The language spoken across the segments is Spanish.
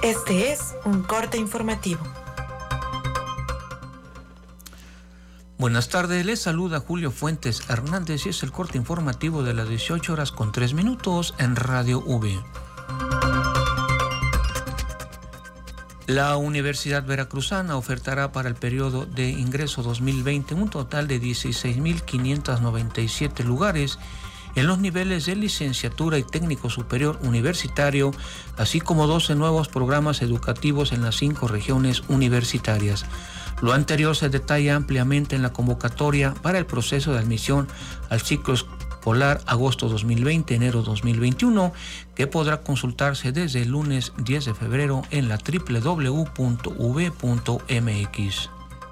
Este es un corte informativo. Buenas tardes, les saluda Julio Fuentes Hernández y es el corte informativo de las 18:03 en Radio V. La Universidad Veracruzana ofertará para el periodo de ingreso 2020 un total de 16.597 lugares en los niveles de licenciatura y técnico superior universitario, así como 12 nuevos programas educativos en las 5 regiones universitarias. Lo anterior se detalla ampliamente en la convocatoria para el proceso de admisión al ciclo escolar agosto 2020-enero 2021, que podrá consultarse desde el lunes 10 de febrero en la www.v.mx.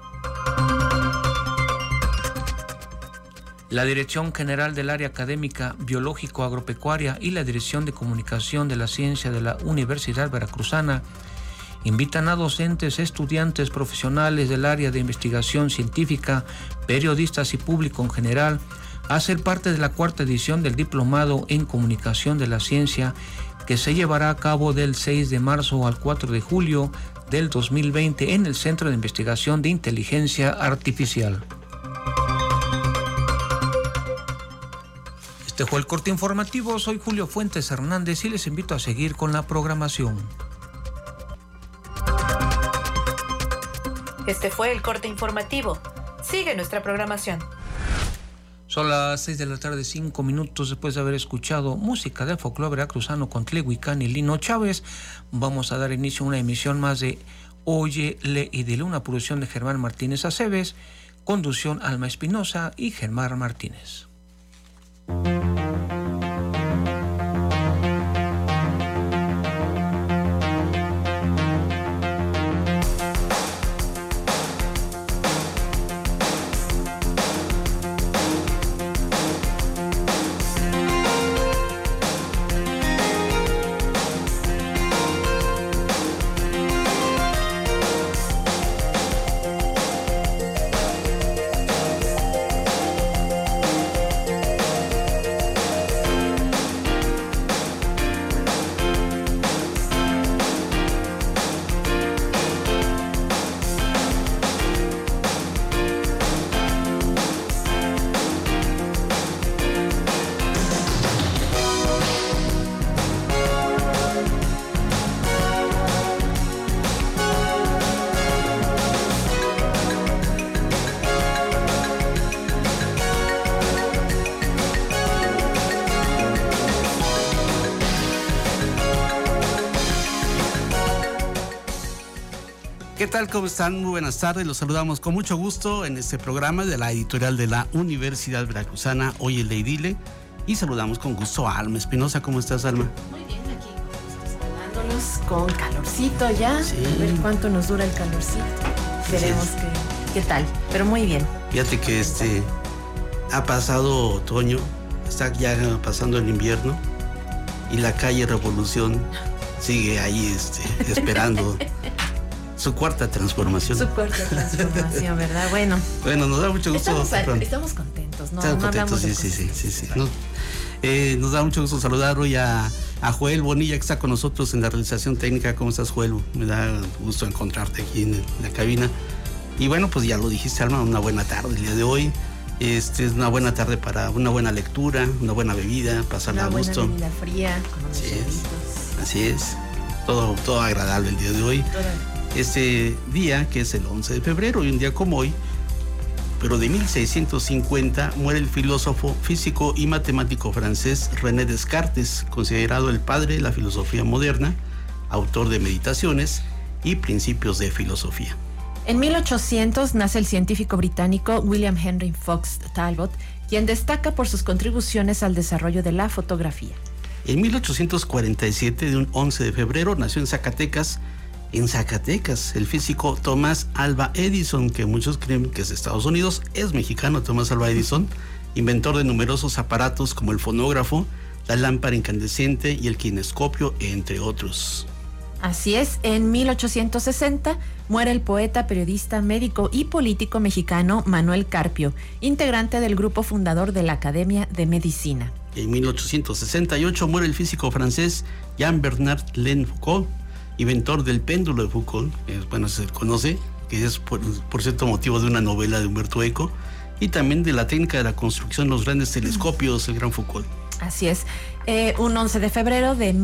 La Dirección General del Área Académica Biológico-Agropecuaria y la Dirección de Comunicación de la Ciencia de la Universidad Veracruzana invitan a docentes, estudiantes, profesionales del área de investigación científica, periodistas y público en general a ser parte de la 4ª edición del Diplomado en Comunicación de la Ciencia, que se llevará a cabo del 6 de marzo al 4 de julio del 2020 en el Centro de Investigación de Inteligencia Artificial. Este fue el corte informativo. Soy Julio Fuentes Hernández y les invito a seguir con la programación. Este fue el corte informativo. Sigue nuestra programación. Son las 6 de la tarde, 5 minutos después de haber escuchado música de folclore veracruzano con Tlehuicán y Lino Chávez. Vamos a dar inicio a una emisión más de Oye, Lee y Dile, una producción de Germán Martínez Aceves, conducción Alma Espinosa y Germán Martínez. ¿Qué tal? ¿Cómo están? Muy buenas tardes. Los saludamos con mucho gusto en este programa de la editorial de la Universidad Veracruzana, Oye, Lee y Dile. Y saludamos con gusto a Alma Espinosa. ¿Cómo estás, Alma? Muy bien, aquí saludándolos con calorcito ya. Sí. A ver cuánto nos dura el calorcito. Veremos qué tal, pero muy bien. Fíjate que ha pasado otoño, está ya pasando el invierno y la calle Revolución sigue ahí esperando su 4ª transformación. Su 4ª transformación, ¿verdad? Bueno, nos da mucho gusto. Estamos contentos, ¿no? Estamos contentos, sí. Nos da mucho gusto saludar hoy a Joel Bonilla, que está con nosotros en la realización técnica. ¿Cómo estás, Joel? Me da gusto encontrarte aquí en la cabina. Y bueno, pues ya lo dijiste, Alma, una buena tarde el día de hoy. Es una buena tarde para una buena lectura, una buena bebida, pasarla a gusto. Una bebida fría, con unos hielitos. Así es. Todo agradable el día de hoy. Este día, que es el 11 de febrero, y un día como hoy, pero de 1650, muere el filósofo, físico y matemático francés René Descartes, considerado el padre de la filosofía moderna, autor de Meditaciones y Principios de Filosofía. En 1800 nace el científico británico William Henry Fox Talbot, quien destaca por sus contribuciones al desarrollo de la fotografía. En 1847, de un 11 de febrero, nació en Zacatecas, el físico Tomás Alva Edison, que muchos creen que es de Estados Unidos. Es mexicano Tomás Alva Edison, inventor de numerosos aparatos como el fonógrafo, la lámpara incandescente y el kinescopio, entre otros. Así es, en 1860 muere el poeta, periodista, médico y político mexicano Manuel Carpio, integrante del grupo fundador de la Academia de Medicina. En 1868 muere el físico francés Jean-Bernard Lenfoucault, inventor del péndulo de Foucault, bueno, se conoce, que es por cierto motivo de una novela de Humberto Eco, y también de la técnica de la construcción de los grandes telescopios, el gran Foucault. Así es. Un 11 de febrero de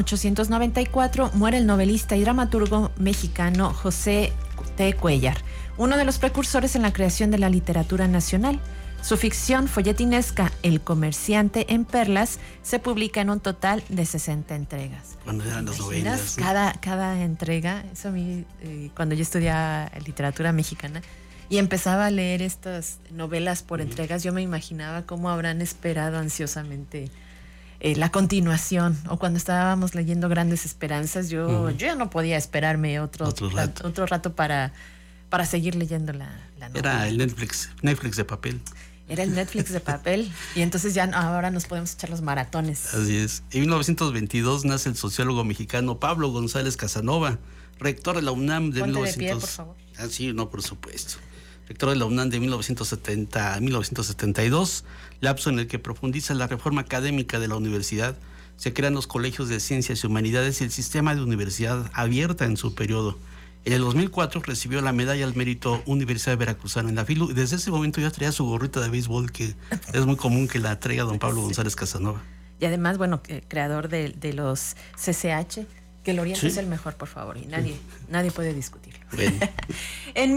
1894 muere el novelista y dramaturgo mexicano José T. Cuéllar, uno de los precursores en la creación de la literatura nacional. Su ficción folletinesca El comerciante en perlas se publica en un total de 60 entregas. Cuando eran las novelas. Cada entrega, eso a mí, cuando yo estudiaba literatura mexicana y empezaba a leer estas novelas por entregas, yo me imaginaba cómo habrán esperado ansiosamente la continuación, o cuando estábamos leyendo Grandes Esperanzas, yo ya no podía esperarme otro rato para seguir leyendo la novela. Era el Netflix de papel. Era el Netflix de papel, y entonces ya ahora nos podemos echar los maratones. Así es. En 1922 nace el sociólogo mexicano Pablo González Casanova, rector de la UNAM de Ponte de pie, por favor. Ah, sí, no, por supuesto. Rector de la UNAM de 1970 a 1972, lapso en el que profundiza la reforma académica de la universidad. Se crean los colegios de ciencias y humanidades y el sistema de universidad abierta en su periodo. En el 2004 recibió la medalla al mérito Universidad Veracruzana en la FILU, y desde ese momento ya traía su gorrita de béisbol, que es muy común que la traiga don Pablo González Casanova. Y además, bueno, creador de los CCH, que el Oriente es el mejor, por favor, y nadie puede discutirlo. Bueno. En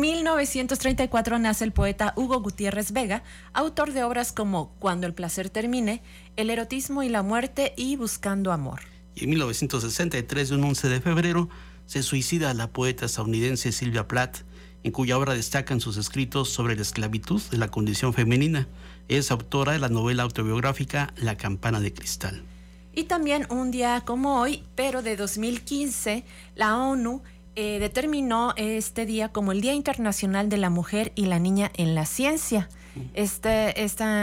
1934 nace el poeta Hugo Gutiérrez Vega, autor de obras como Cuando el placer termine, El erotismo y la muerte y Buscando amor. Y en 1963, un 11 de febrero, se suicida la poeta estadounidense Sylvia Plath, en cuya obra destacan sus escritos sobre la esclavitud de la condición femenina. Es autora de la novela autobiográfica La campana de cristal. Y también un día como hoy, pero de 2015, la ONU determinó este día como el Día Internacional de la Mujer y la Niña en la Ciencia. Este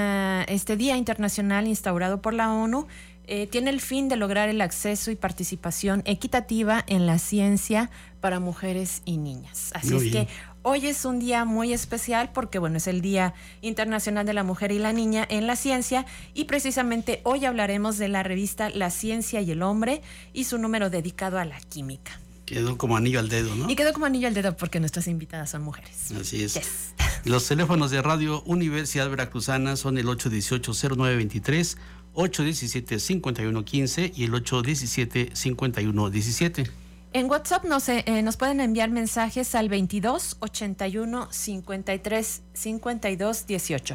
Día Internacional instaurado por la ONU tiene el fin de lograr el acceso y participación equitativa en la ciencia para mujeres y niñas. Así es que hoy es un día muy especial porque, bueno, es el Día Internacional de la Mujer y la Niña en la Ciencia, y precisamente hoy hablaremos de la revista La Ciencia y el Hombre y su número dedicado a la química. Quedó como anillo al dedo, ¿no? Y quedó como anillo al dedo porque nuestras invitadas son mujeres. Así es. Yes. Los teléfonos de Radio Universidad Veracruzana son el 818-0923, 817-5115 y el 817-5117. En WhatsApp nos pueden enviar mensajes al 22 81 53 52 18.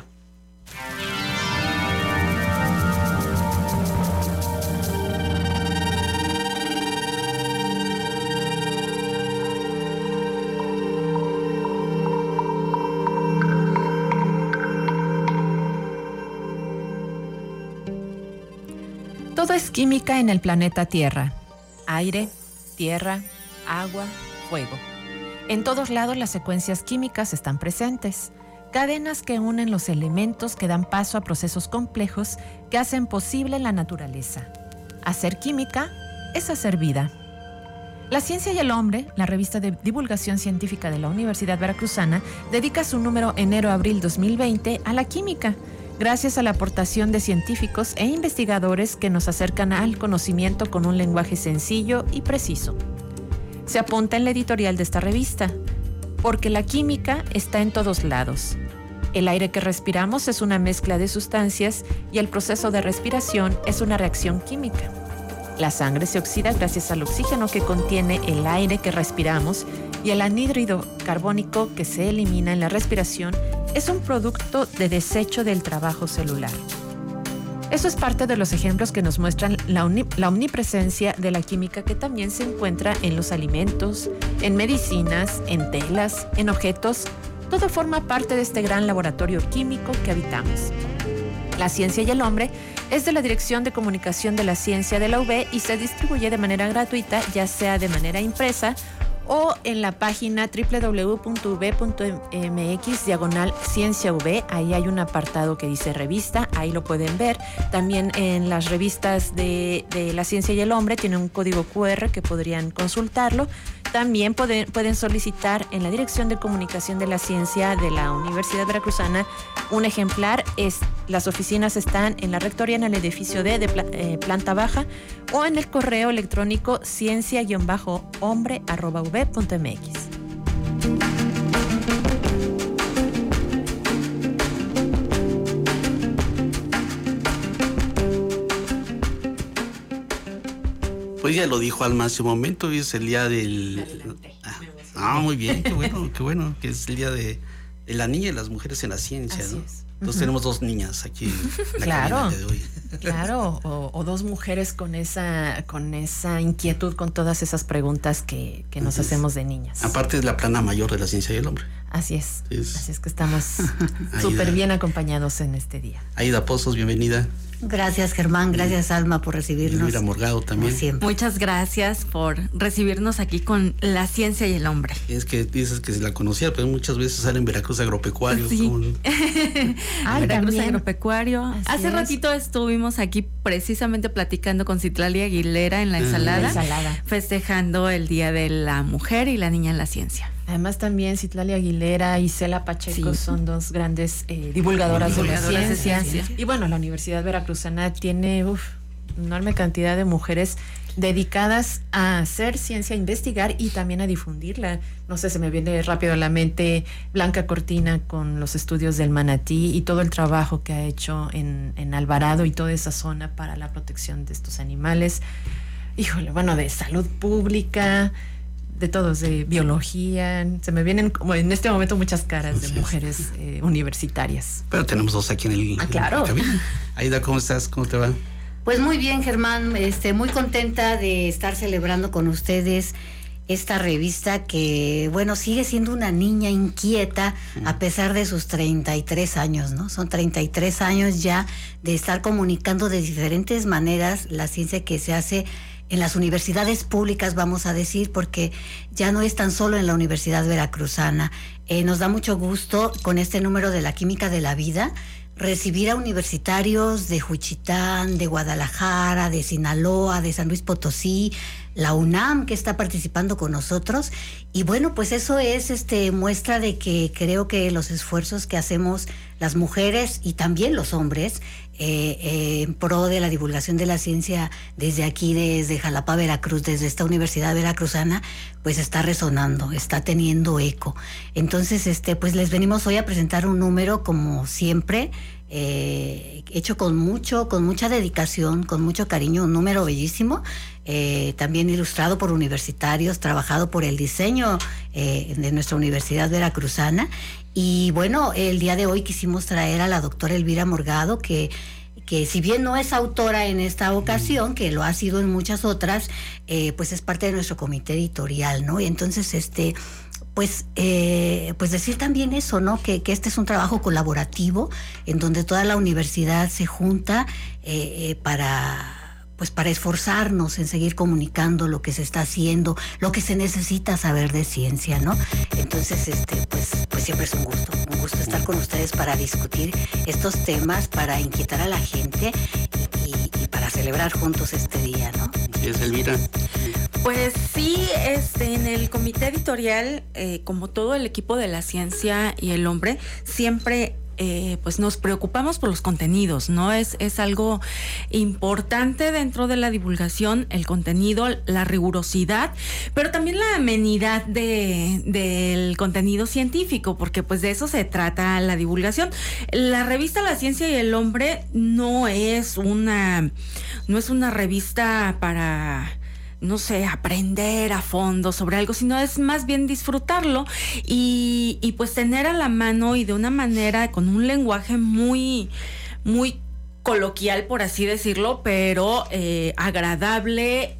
Todo es química en el planeta Tierra. Aire, tierra, agua, fuego. En todos lados las secuencias químicas están presentes. Cadenas que unen los elementos que dan paso a procesos complejos que hacen posible la naturaleza. Hacer química es hacer vida. La Ciencia y el Hombre, la revista de divulgación científica de la Universidad Veracruzana, dedica su número enero-abril 2020 a la química, gracias a la aportación de científicos e investigadores que nos acercan al conocimiento con un lenguaje sencillo y preciso. Se apunta en la editorial de esta revista, porque la química está en todos lados. El aire que respiramos es una mezcla de sustancias y el proceso de respiración es una reacción química. La sangre se oxida gracias al oxígeno que contiene el aire que respiramos, y el anhídrido carbónico que se elimina en la respiración es un producto de desecho del trabajo celular. Eso es parte de los ejemplos que nos muestran la omnipresencia de la química, que también se encuentra en los alimentos, en medicinas, en telas, en objetos. Todo forma parte de este gran laboratorio químico que habitamos. La Ciencia y el Hombre es de la Dirección de Comunicación de la Ciencia de la UB y se distribuye de manera gratuita, ya sea de manera impresa o en la página www.ub.mx/CienciaV. Ahí hay un apartado que dice revista, ahí lo pueden ver. También en las revistas de la Ciencia y el Hombre tiene un código QR que podrían consultarlo. También pueden solicitar en la Dirección de Comunicación de la Ciencia de la Universidad Veracruzana un ejemplar. Las oficinas están en la Rectoría, en el edificio D de planta baja, o en el correo electrónico ciencia-hombre@ub.mx. Pues ya lo dijo Alma hace un momento, hoy es el día del... muy bien, qué bueno, que es el día de la niña y las mujeres en la ciencia, Así ¿no? es. Entonces tenemos dos niñas aquí en la cabina de hoy. Claro, o dos mujeres con esa inquietud, con todas esas preguntas que nos hacemos de niñas. Aparte es la plana mayor de la ciencia y el hombre. Así es que estamos súper bien acompañados en este día. Aida Pozos, bienvenida. Gracias, Germán, gracias, Alma, por recibirnos. Elvira Morgado también. Muchas gracias por recibirnos aquí con la ciencia y el hombre. Es que dices que se la conocía, pero muchas veces sale en Veracruz Agropecuario. Sí. Veracruz Agropecuario. Hace ratito estuvimos aquí precisamente platicando con Citlali Aguilera en la ensalada, festejando el Día de la Mujer y la Niña en la Ciencia. Además también Citlali Aguilera y Cela Pacheco son dos grandes divulgadoras de la ciencia. Y bueno, la Universidad Veracruzana tiene enorme cantidad de mujeres dedicadas a hacer ciencia, a investigar y también a difundirla. No sé, se me viene rápido a la mente Blanca Cortina con los estudios del manatí y todo el trabajo que ha hecho en Alvarado y toda esa zona para la protección de estos animales. Híjole, bueno, de salud pública, de todos, de biología. Se me vienen como en este momento muchas caras de mujeres universitarias. Pero tenemos dos aquí en el claro. Aida, ¿cómo estás? ¿Cómo te va? Pues muy bien, Germán, muy contenta de estar celebrando con ustedes esta revista que, bueno, sigue siendo una niña inquieta a pesar de sus 33 años, ¿no? Son 33 años ya de estar comunicando de diferentes maneras la ciencia que se hace en las universidades públicas, vamos a decir, porque ya no es tan solo en la Universidad Veracruzana. Nos da mucho gusto con este número de la Química de la Vida recibir a universitarios de Juchitán, de Guadalajara, de Sinaloa, de San Luis Potosí, la UNAM que está participando con nosotros. Y bueno, pues eso es muestra de que creo que los esfuerzos que hacemos las mujeres y también los hombres en pro de la divulgación de la ciencia desde aquí, desde Jalapa, Veracruz, desde esta Universidad Veracruzana, pues está resonando, está teniendo eco. Entonces, pues les venimos hoy a presentar un número como siempre, hecho con mucha dedicación, con mucho cariño, un número bellísimo, también ilustrado por universitarios, trabajado por el diseño de nuestra Universidad Veracruzana. Y bueno, el día de hoy quisimos traer a la doctora Elvira Morgado, que si bien no es autora en esta ocasión, que lo ha sido en muchas otras, pues es parte de nuestro comité editorial, ¿no? Y entonces, pues decir también eso, ¿no? Que este es un trabajo colaborativo en donde toda la universidad se junta para esforzarnos en seguir comunicando lo que se está haciendo, lo que se necesita saber de ciencia, ¿no? Entonces, pues siempre es un gusto estar con ustedes para discutir estos temas, para inquietar a la gente y para celebrar juntos este día, ¿no? Sí, es Elvira. Pues sí, en el comité editorial, como todo el equipo de la ciencia y el hombre, siempre pues nos preocupamos por los contenidos, ¿no? Es algo importante dentro de la divulgación, el contenido, la rigurosidad, pero también la amenidad del contenido científico, porque pues de eso se trata la divulgación. La revista La Ciencia y el Hombre no es una revista para, no sé, aprender a fondo sobre algo, sino es más bien disfrutarlo y pues tener a la mano y de una manera, con un lenguaje muy, muy coloquial, por así decirlo, pero agradable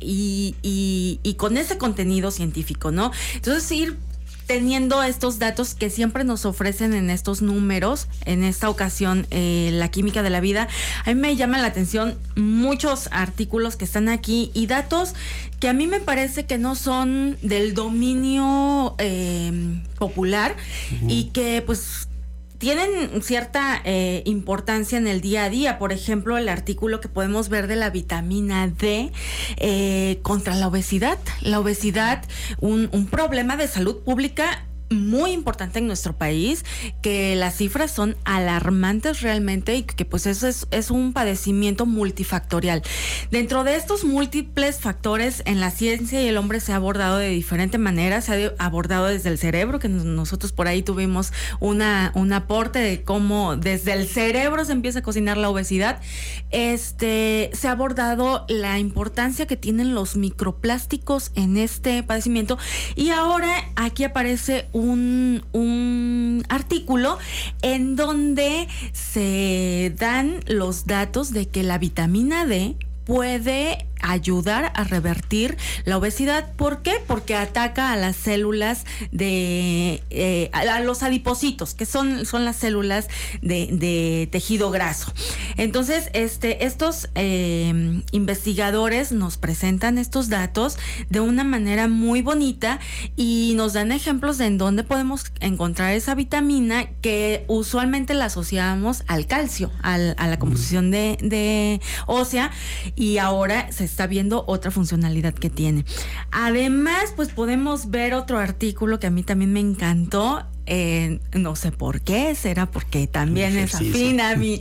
y con ese contenido científico, ¿no? Entonces ir teniendo estos datos que siempre nos ofrecen en estos números, en esta ocasión la Química de la Vida. A mí me llaman la atención muchos artículos que están aquí y datos que a mí me parece que no son del dominio popular y que pues tienen cierta importancia en el día a día. Por ejemplo, el artículo que podemos ver de la vitamina D contra la obesidad. La obesidad, un problema de salud pública muy importante en nuestro país, que las cifras son alarmantes realmente y que pues eso es un padecimiento multifactorial. Dentro de estos múltiples factores, en la ciencia y el hombre se ha abordado de diferente manera. Se ha abordado desde el cerebro, que nosotros por ahí tuvimos un aporte de cómo desde el cerebro se empieza a cocinar la obesidad. Se ha abordado la importancia que tienen los microplásticos en este padecimiento, y ahora aquí aparece un artículo en donde se dan los datos de que la vitamina D puede ayudar a revertir la obesidad. ¿Por qué? Porque ataca a las células a los adipocitos, que son las células de tejido graso. Entonces, estos investigadores nos presentan estos datos de una manera muy bonita y nos dan ejemplos de en dónde podemos encontrar esa vitamina que usualmente la asociamos al calcio, a la composición de ósea, y ahora se está viendo otra funcionalidad que tiene. Además, pues podemos ver otro artículo que a mí también me encantó. No sé por qué, será porque también es afín a mí.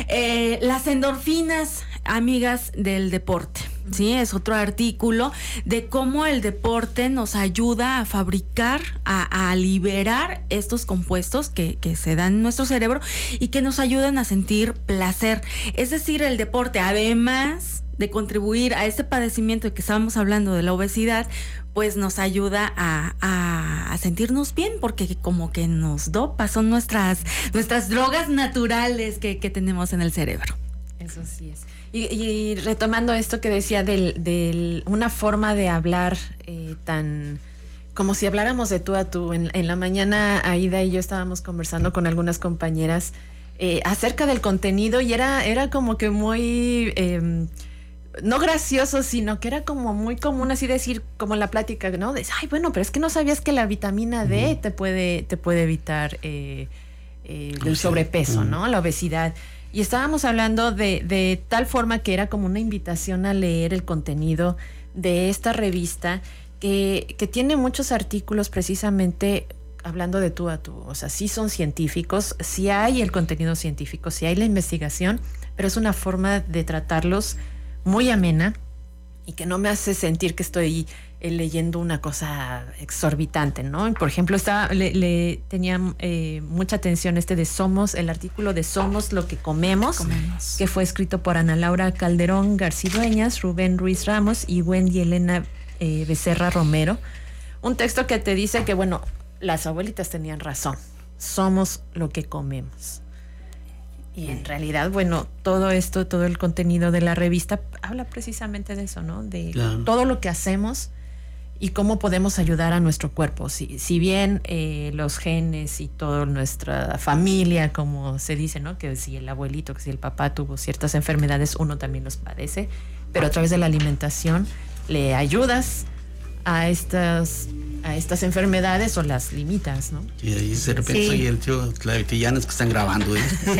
Las endorfinas, amigas del deporte. Sí, es otro artículo de cómo el deporte nos ayuda a fabricar, a liberar estos compuestos que se dan en nuestro cerebro y que nos ayudan a sentir placer. Es decir, el deporte, además de contribuir a este padecimiento de que estábamos hablando de la obesidad, pues nos ayuda a sentirnos bien, porque como que nos dopa, son nuestras drogas naturales que tenemos en el cerebro. Eso sí es. Y retomando esto que decía de una forma de hablar tan como si habláramos de tú a tú. En la mañana Aida y yo estábamos conversando con algunas compañeras acerca del contenido, y era como que muy no gracioso, sino que era como muy común así decir, como la plática, ¿no? De, ay, bueno, pero es que no sabías que la vitamina D te puede evitar el sobrepeso, ¿no? La obesidad. Y estábamos hablando de tal forma que era como una invitación a leer el contenido de esta revista que tiene muchos artículos precisamente hablando de tú a tú. O sea, sí son científicos, sí hay el contenido científico, sí hay la investigación, pero es una forma de tratarlos muy amena y que no me hace sentir que estoy leyendo una cosa exorbitante, ¿no? Por ejemplo, le tenía mucha atención de Somos, el artículo de Somos lo que comemos, que fue escrito por Ana Laura Calderón Garcidueñas, Rubén Ruiz Ramos y Wendy Elena Becerra Romero. Un texto que te dice que, bueno, las abuelitas tenían razón, somos lo que comemos. Y en realidad, bueno, todo el contenido de la revista habla precisamente de eso, ¿no? De todo lo que hacemos y cómo podemos ayudar a nuestro cuerpo. Si bien los genes y toda nuestra familia, como se dice, ¿no? Que si el abuelito, que si el papá tuvo ciertas enfermedades, uno también los padece, pero a través de la alimentación le ayudas a estas enfermedades o las limitas, ¿no? Y ahí de repente soy el tío Clavitillanas que están grabando.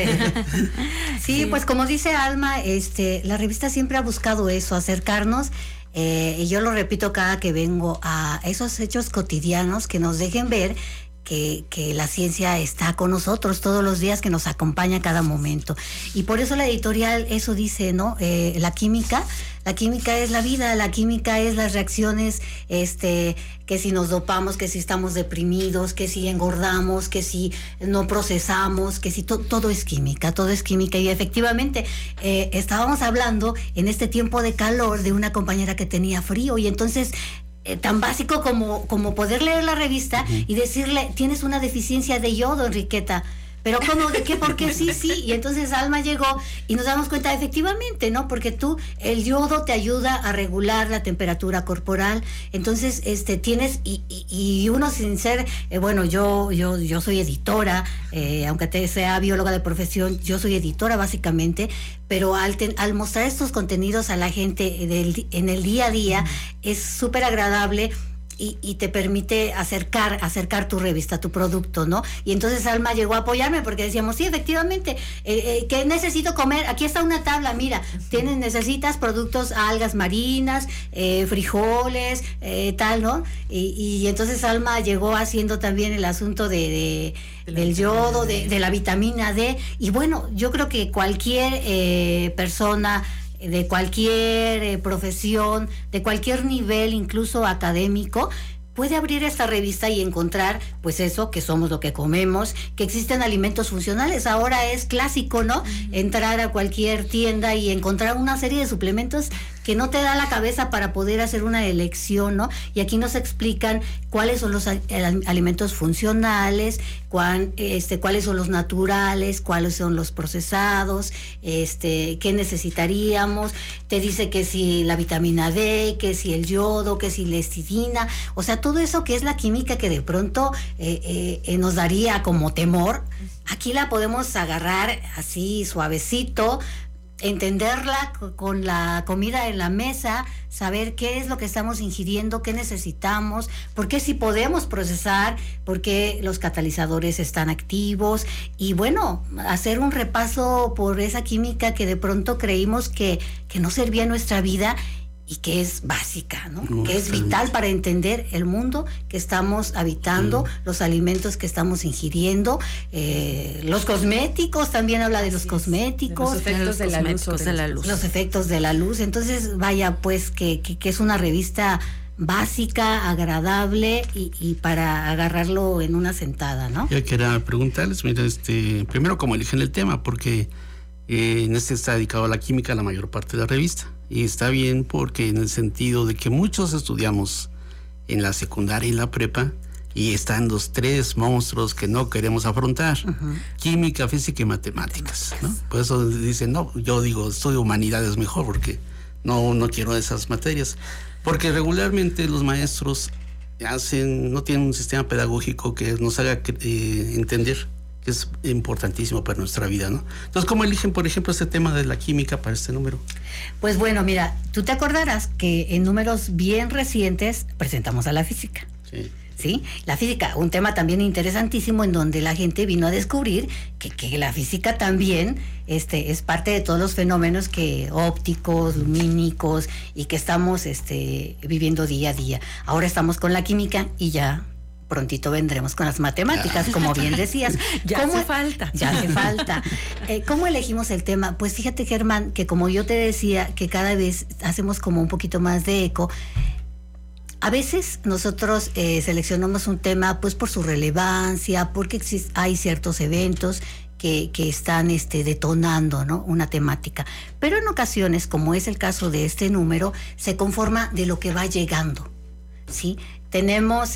Sí, pues como dice Alma, la revista siempre ha buscado eso, acercarnos, y yo lo repito cada que vengo, a esos hechos cotidianos que nos dejen ver que la ciencia está con nosotros todos los días, que nos acompaña a cada momento. Y por eso la editorial eso dice, ¿no? La química es la vida, la química es las reacciones, que si nos dopamos, que si estamos deprimidos, que si engordamos, que si no procesamos, que si todo es química. Y efectivamente, estábamos hablando en este tiempo de calor de una compañera que tenía frío, y entonces tan básico como poder leer la revista y decirle, tienes una deficiencia de yodo, Enriqueta. Pero ¿cómo? ¿De qué? ¿Por qué? Sí. Y entonces Alma llegó y nos damos cuenta efectivamente, ¿no? Porque el yodo te ayuda a regular la temperatura corporal. Entonces, tienes, y uno sin ser, bueno, yo soy editora, aunque sea bióloga de profesión, yo soy editora básicamente, pero al mostrar estos contenidos a la gente en el día a día, es súper agradable. y te permite acercar tu revista, tu producto, ¿no? Y entonces Alma llegó a apoyarme porque decíamos, sí, efectivamente, ¿qué necesito comer? Aquí está una tabla, mira, necesitas productos, algas marinas, frijoles, tal, ¿no? Y entonces Alma llegó haciendo también el asunto del yodo, de la vitamina D, y bueno, yo creo que cualquier persona de cualquier profesión, de cualquier nivel, incluso académico, puede abrir esta revista y encontrar, pues eso, que somos lo que comemos, que existen alimentos funcionales. Ahora es clásico, ¿no? Entrar a cualquier tienda y encontrar una serie de suplementos que no te da la cabeza para poder hacer una elección, ¿no? Y aquí nos explican cuáles son los alimentos funcionales, cuáles son los naturales, cuáles son los procesados, qué necesitaríamos. Te dice que si la vitamina D, que si el yodo, que si la histidina, o sea, todo eso que es la química que de pronto nos daría como temor, aquí la podemos agarrar así suavecito, entenderla con la comida en la mesa, saber qué es lo que estamos ingiriendo, qué necesitamos, por qué sí podemos procesar, por qué los catalizadores están activos, y bueno, hacer un repaso por esa química que de pronto creímos que no servía en nuestra vida y que es básica, ¿no? Que es vital para entender el mundo que estamos habitando, los alimentos que estamos ingiriendo, los cosméticos, también habla de los cosméticos, los efectos de la luz. Los efectos de la luz. Entonces, vaya, pues que es una revista básica, agradable y para agarrarlo en una sentada, ¿no? Yo quería preguntarles, mira, primero cómo eligen el tema, porque en está dedicado a la química la mayor parte de la revista. Y está bien porque en el sentido de que muchos estudiamos en la secundaria y la prepa y están los tres monstruos que no queremos afrontar, química, física y matemáticas, ¿no? Por eso dicen, no, yo digo, estudio humanidades mejor porque no quiero esas materias. Porque regularmente los maestros no tienen un sistema pedagógico que nos haga entender que es importantísimo para nuestra vida, ¿no? Entonces, ¿cómo eligen, por ejemplo, este tema de la química para este número? Pues bueno, mira, tú te acordarás que en números bien recientes presentamos a la física. Sí, la física, un tema también interesantísimo en donde la gente vino a descubrir que la física también es parte de todos los fenómenos ópticos, lumínicos, y que estamos viviendo día a día. Ahora estamos con la química y ya prontito vendremos con las matemáticas, como bien decías. Ya hace falta. ¿Cómo elegimos el tema? Pues fíjate, Germán, que como yo te decía, que cada vez hacemos como un poquito más de eco. A veces nosotros seleccionamos un tema pues por su relevancia, porque hay ciertos eventos que están detonando, ¿no?, una temática. Pero en ocasiones, como es el caso de este número, se conforma de lo que va llegando, ¿sí? Tenemos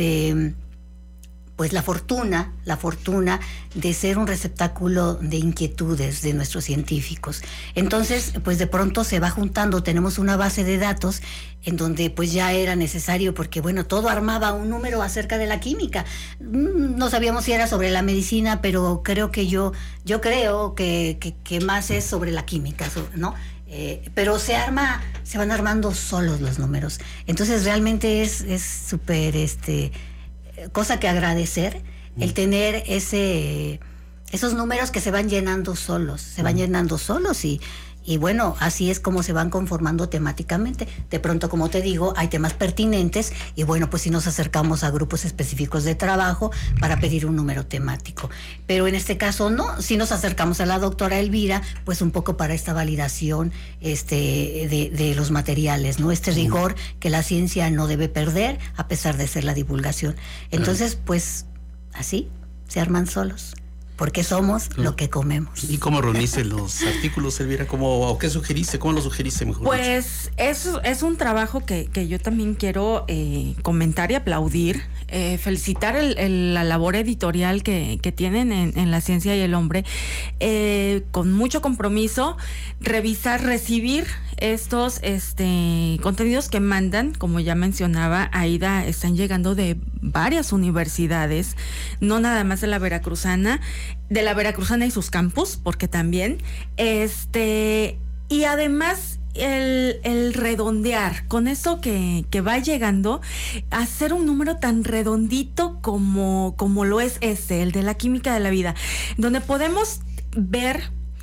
pues la fortuna de ser un receptáculo de inquietudes de nuestros científicos. Entonces, pues de pronto se va juntando, tenemos una base de datos en donde pues ya era necesario, porque bueno, todo armaba un número acerca de la química. No sabíamos si era sobre la medicina, pero creo que yo creo que más es sobre la química, ¿no? Pero se van armando solos los números. Entonces realmente es súper cosa que agradecer, el tener esos números que se van llenando solos, y bueno, así es como se van conformando temáticamente. De pronto, como te digo, hay temas pertinentes y bueno, pues si nos acercamos a grupos específicos de trabajo para pedir un número temático. Pero en este caso no, si nos acercamos a la doctora Elvira, pues un poco para esta validación de los materiales, ¿no? Rigor que la ciencia no debe perder a pesar de ser la divulgación. Entonces, pues así se arman solos, porque somos lo que comemos. ¿Y cómo reuniste los artículos, Elvira? ¿O qué sugeriste? ¿Cómo lo sugeriste mejor? Pues es un trabajo que yo también quiero comentar y aplaudir, felicitar la labor editorial que tienen en La Ciencia y el Hombre, con mucho compromiso, recibir estos contenidos que mandan, como ya mencionaba Aida, están llegando de varias universidades, no nada más de la Veracruzana y sus campus, porque también y además el redondear, con eso que va llegando, hacer un número tan redondito como lo es el de la química de la vida, donde podemos ver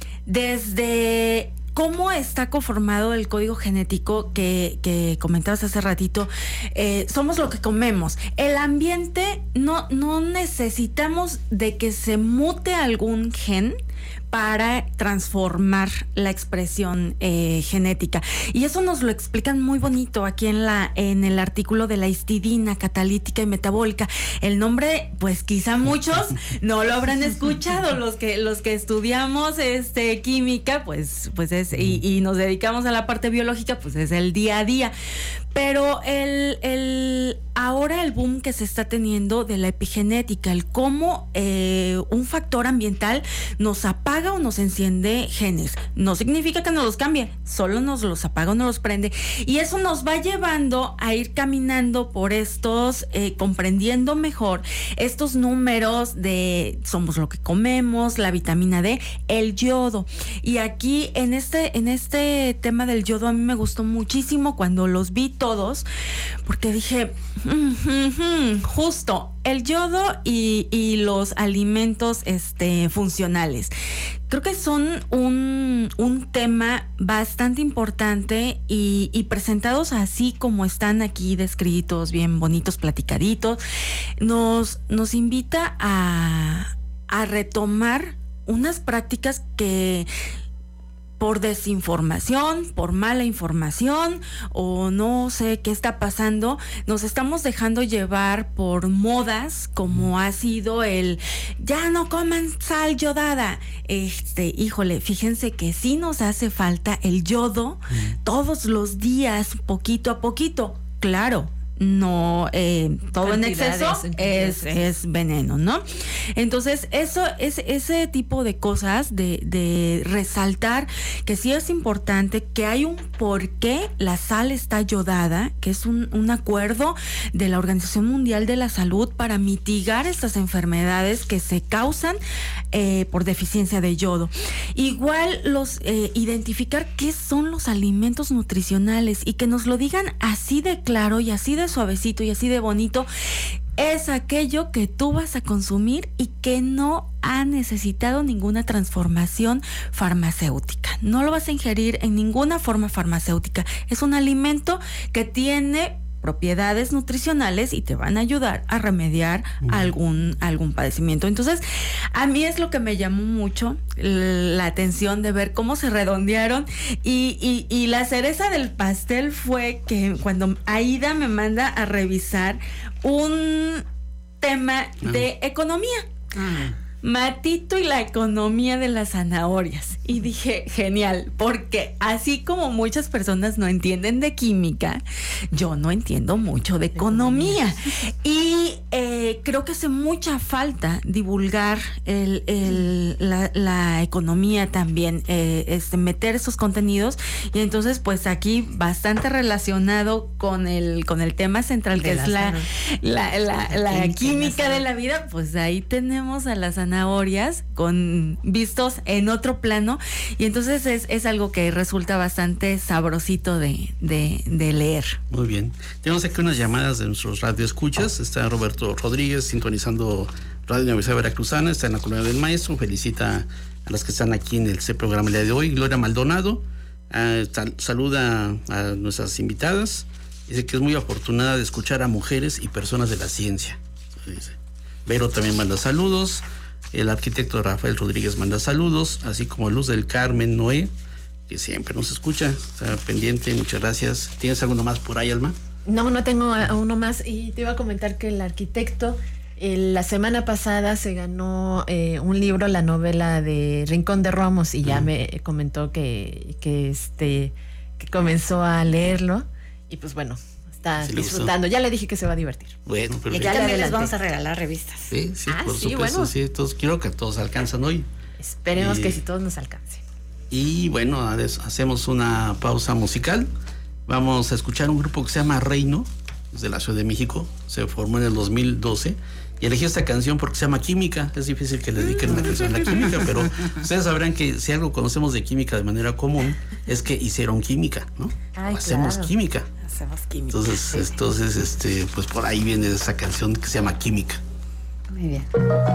desde cómo está conformado el código genético que comentabas hace ratito. Somos lo que comemos. El ambiente, no necesitamos de que se mute algún gen para transformar la expresión genética. Y eso nos lo explican muy bonito aquí en el artículo de la histidina catalítica y metabólica. El nombre, pues quizá muchos no lo habrán escuchado. Los que estudiamos química, pues es, y nos dedicamos a la parte biológica, pues es el día a día. Pero ahora el boom que se está teniendo de la epigenética, el cómo un factor ambiental nos apaga o nos enciende genes. No significa que nos los cambie, solo nos los apaga o nos los prende. Y eso nos va llevando a ir caminando por estos, comprendiendo mejor estos números de somos lo que comemos, la vitamina D, el yodo. Y aquí en este tema del yodo a mí me gustó muchísimo cuando los vi todos, porque dije, justo, el yodo y los alimentos funcionales. Creo que son un tema bastante importante y presentados así como están aquí descritos, bien bonitos, platicaditos, nos invita a retomar unas prácticas que por desinformación, por mala información o no sé qué está pasando, nos estamos dejando llevar por modas como ha sido el ya no coman sal yodada. Híjole, fíjense que sí nos hace falta el yodo todos los días, poquito a poquito. Claro, no todo en exceso es veneno, ¿no? Entonces eso es ese tipo de cosas de resaltar que sí es importante, que hay un por qué la sal está yodada, que es un acuerdo de la Organización Mundial de la Salud para mitigar estas enfermedades que se causan por deficiencia de yodo. Igual identificar qué son los alimentos nutricionales y que nos lo digan así de claro y así de suavecito y así de bonito. Es aquello que tú vas a consumir y que no ha necesitado ninguna transformación farmacéutica. No lo vas a ingerir en ninguna forma farmacéutica. Es un alimento que tiene propiedades nutricionales y te van a ayudar a remediar algún padecimiento. Entonces, a mí es lo que me llamó mucho la atención de ver cómo se redondearon y la cereza del pastel fue que cuando Aida me manda a revisar un tema de economía. Matito y la economía de las zanahorias. Y dije, genial, porque así como muchas personas no entienden de química, yo no entiendo mucho de economía. Y creo que hace mucha falta divulgar la economía también, meter esos contenidos. Y entonces, pues aquí bastante relacionado con el tema central, que es la química de la vida, pues ahí tenemos a las zanahorias vistos en otro plano, y entonces es algo que resulta bastante sabrosito de leer. Muy bien. Tenemos aquí unas llamadas de nuestros radioescuchas. Está Roberto Rodríguez sintonizando Radio Universidad Veracruzana, está en la Colonia del Maestro, felicita a las que están aquí en este programa el día de hoy. Gloria Maldonado saluda a nuestras invitadas, dice que es muy afortunada de escuchar a mujeres y personas de la ciencia. Vero también manda saludos. El arquitecto Rafael Rodríguez manda saludos, así como Luz del Carmen Noé, que siempre nos escucha, está pendiente, muchas gracias. ¿Tienes alguno más por ahí, Alma? No tengo uno más, y te iba a comentar que el arquitecto la semana pasada se ganó un libro, la novela de Rincón de Romos, y ya me comentó que comenzó a leerlo, y pues bueno, está disfrutando. Ya le dije que se va a divertir. Bueno, pero y ya también les vamos a regalar revistas. Sí, por supuesto. Bueno. Sí, quiero que todos alcanzan hoy. Esperemos que si todos nos alcance. Y bueno, hacemos una pausa musical. Vamos a escuchar un grupo que se llama Reino, de la Ciudad de México. Se formó en el 2012 Y elegí esta canción porque se llama Química. Es difícil que le dediquen una canción a la química, pero ustedes sabrán que si algo conocemos de química de manera común es que hicieron química, ¿no? Ay, hacemos claro. química. Hacemos química. Entonces, pues por ahí viene esa canción que se llama Química. Muy bien.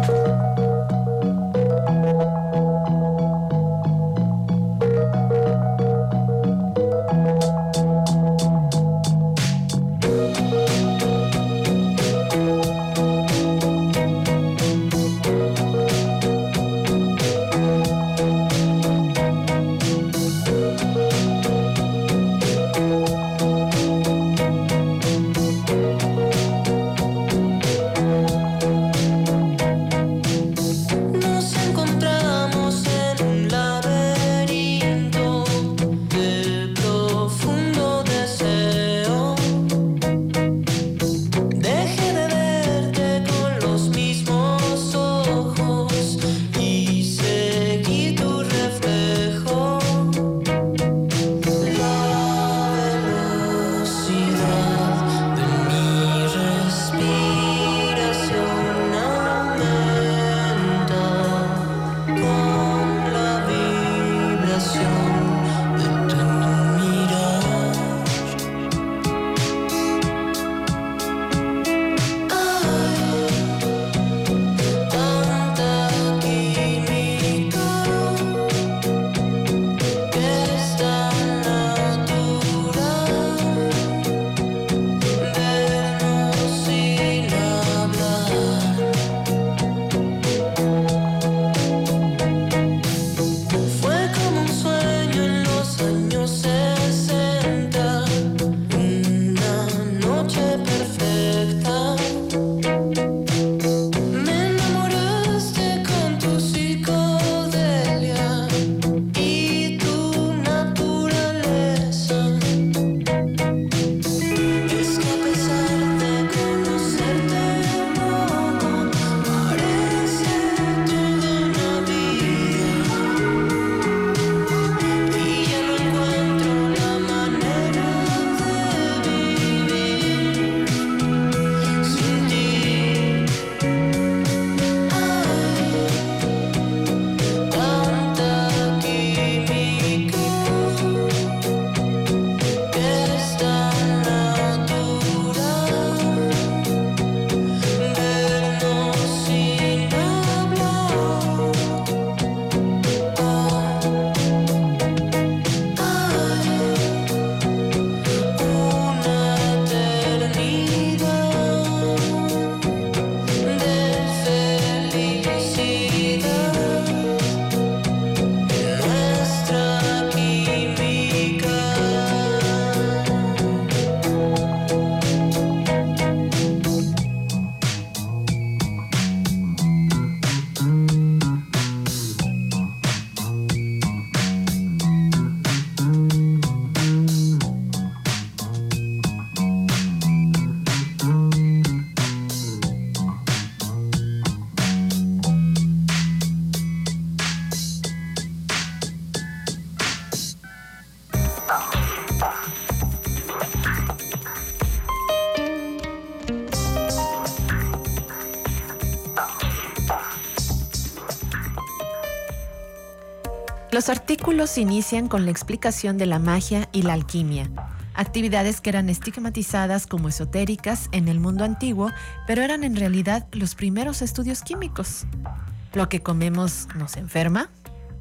Los artículos inician con la explicación de la magia y la alquimia, actividades que eran estigmatizadas como esotéricas en el mundo antiguo, pero eran en realidad los primeros estudios químicos. ¿Lo que comemos nos enferma?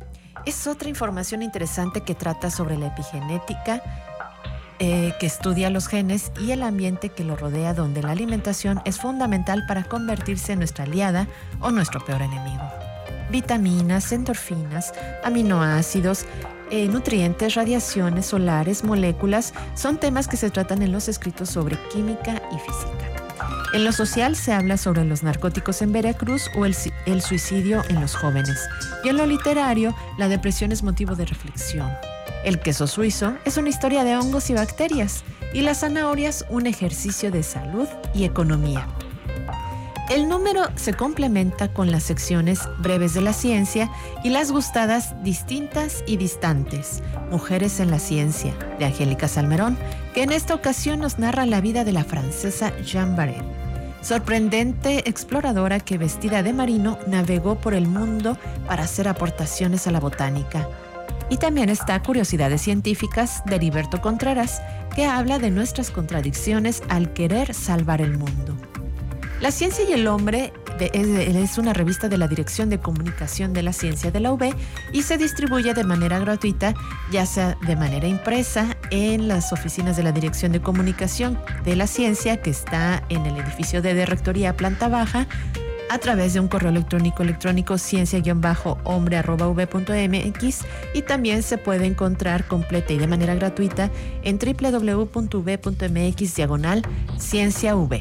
Es otra información interesante que trata sobre la epigenética, que estudia los genes y el ambiente que lo rodea, donde la alimentación es fundamental para convertirse en nuestra aliada o nuestro peor enemigo. Vitaminas, endorfinas, aminoácidos, nutrientes, radiaciones solares, moléculas, son temas que se tratan en los escritos sobre química y física. En lo social se habla sobre los narcóticos en Veracruz o el suicidio en los jóvenes. Y en lo literario, la depresión es motivo de reflexión. El queso suizo es una historia de hongos y bacterias, y las zanahorias un ejercicio de salud y economía. El número se complementa con las secciones breves de la ciencia y las gustadas distintas y distantes, Mujeres en la Ciencia, de Angélica Salmerón, que en esta ocasión nos narra la vida de la francesa Jeanne Baret. sorprendente exploradora que, vestida de marino, navegó por el mundo para hacer aportaciones a la botánica. Y también está Curiosidades Científicas de Heriberto Contreras, que habla de nuestras contradicciones al querer salvar el mundo. La Ciencia y el Hombre es una revista de la Dirección de Comunicación de la Ciencia de la UB y se distribuye de manera gratuita, ya sea de manera impresa en las oficinas de la Dirección de Comunicación de la Ciencia, que está en el edificio de Rectoría, planta baja, a través de un correo electrónico ciencia-hombre@v.mx, y también se puede encontrar completa y de manera gratuita en www.v.mx/cienciav.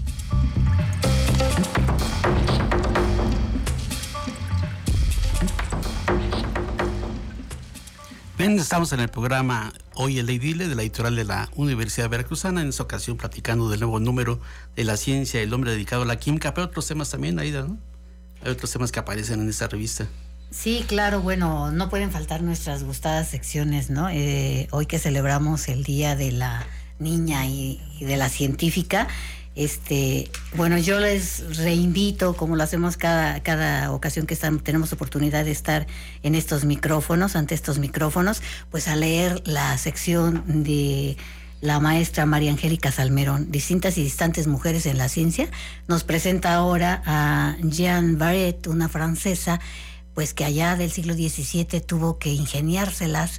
Bien, estamos en el programa Hoy el Dile de la editorial de la Universidad Veracruzana, en esta ocasión platicando del nuevo número de La Ciencia y el Hombre dedicado a la química, pero otros temas también, Aida, ¿no? Hay otros temas que aparecen en esta revista. Sí, claro, bueno, no pueden faltar nuestras gustadas secciones, ¿no? Hoy que celebramos el Día de la Niña y de la Científica, bueno, yo les reinvito, como lo hacemos cada ocasión que tenemos oportunidad de estar en estos micrófonos, ante estos micrófonos, pues a leer la sección de la maestra María Angélica Salmerón, Distintas y Distantes Mujeres en la Ciencia. Nos presenta ahora a Jeanne Barrett, una francesa, pues que allá del siglo XVII tuvo que ingeniárselas,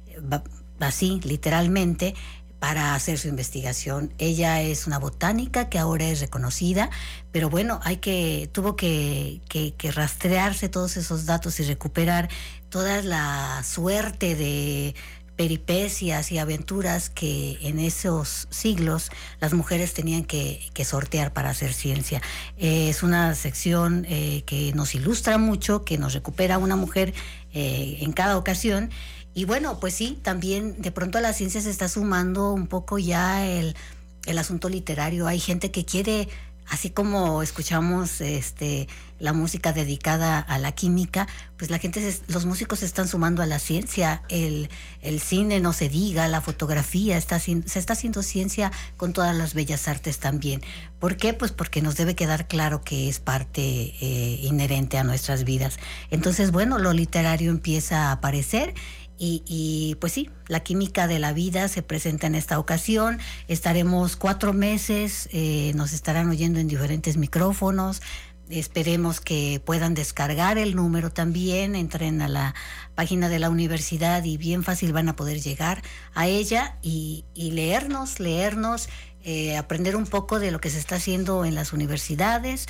así, literalmente, para hacer su investigación. Ella es una botánica que ahora es reconocida, pero bueno, tuvo que rastrearse todos esos datos y recuperar toda la suerte de peripecias y aventuras que en esos siglos las mujeres tenían que sortear para hacer ciencia. Es una sección que nos ilustra mucho, que nos recupera a una mujer en cada ocasión. Y bueno, pues sí, también de pronto a la ciencia se está sumando un poco ya el asunto literario. Hay gente que quiere, así como escuchamos la música dedicada a la química, pues los músicos se están sumando a la ciencia. El cine, no se diga, la fotografía, se está haciendo ciencia con todas las bellas artes también. ¿Por qué? Pues porque nos debe quedar claro que es parte inherente a nuestras vidas. Entonces, bueno, lo literario empieza a aparecer. Y pues sí, la química de la vida se presenta en esta ocasión. Estaremos 4 meses, nos estarán oyendo en diferentes micrófonos. Esperemos que puedan descargar el número también, entren a la página de la universidad y bien fácil van a poder llegar a ella y leernos, aprender un poco de lo que se está haciendo en las universidades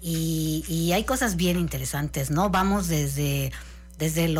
y hay cosas bien interesantes, ¿no? Vamos desde el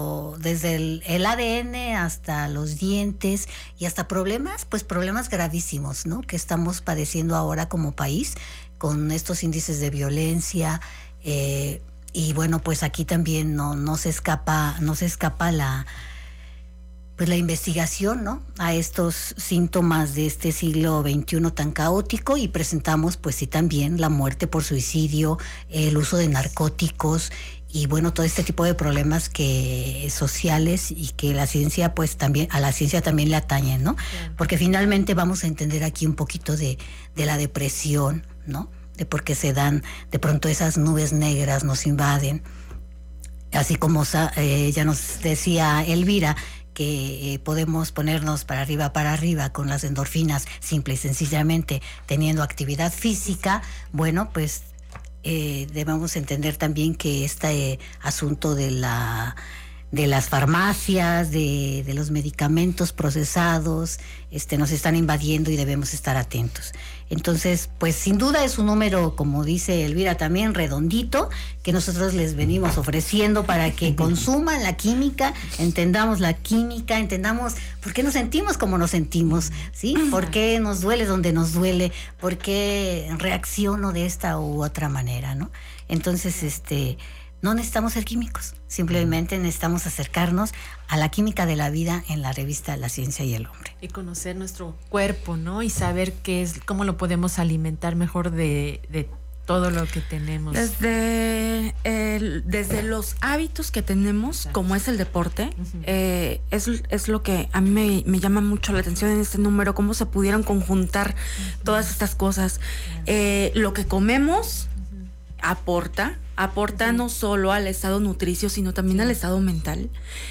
ADN hasta los dientes y hasta problemas gravísimos, ¿no? Que estamos padeciendo ahora como país con estos índices de violencia, y bueno, pues aquí también no se escapa la investigación, ¿no? A estos síntomas de este siglo XXI tan caótico, y presentamos pues sí también la muerte por suicidio, el uso de narcóticos y bueno, todo este tipo de problemas sociales y que la ciencia pues también, a la ciencia también le atañen, ¿no? Bien. Porque finalmente vamos a entender aquí un poquito de la depresión, ¿no? De por qué se dan, de pronto esas nubes negras nos invaden. Así como ya nos decía Elvira, que podemos ponernos para arriba con las endorfinas, simple y sencillamente teniendo actividad física. Bueno, pues debemos entender también que este asunto de las farmacias, de los medicamentos procesados, nos están invadiendo y debemos estar atentos. Entonces, pues sin duda es un número, como dice Elvira, también redondito, que nosotros les venimos ofreciendo para que consuman la química, entendamos la química, entendamos por qué nos sentimos como nos sentimos, ¿sí? Por qué nos duele donde nos duele, por qué reacciono de esta u otra manera, ¿no? Entonces, no necesitamos ser químicos, simplemente necesitamos acercarnos a la química de la vida en la revista La Ciencia y el Hombre. Y conocer nuestro cuerpo, ¿no? Y saber cómo lo podemos alimentar mejor de todo lo que tenemos. Desde los hábitos que tenemos, como es el deporte, es lo que a mí me llama mucho la atención en este número, cómo se pudieron conjuntar todas estas cosas. Lo que comemos aporta no solo al estado nutricio, sino también al estado mental.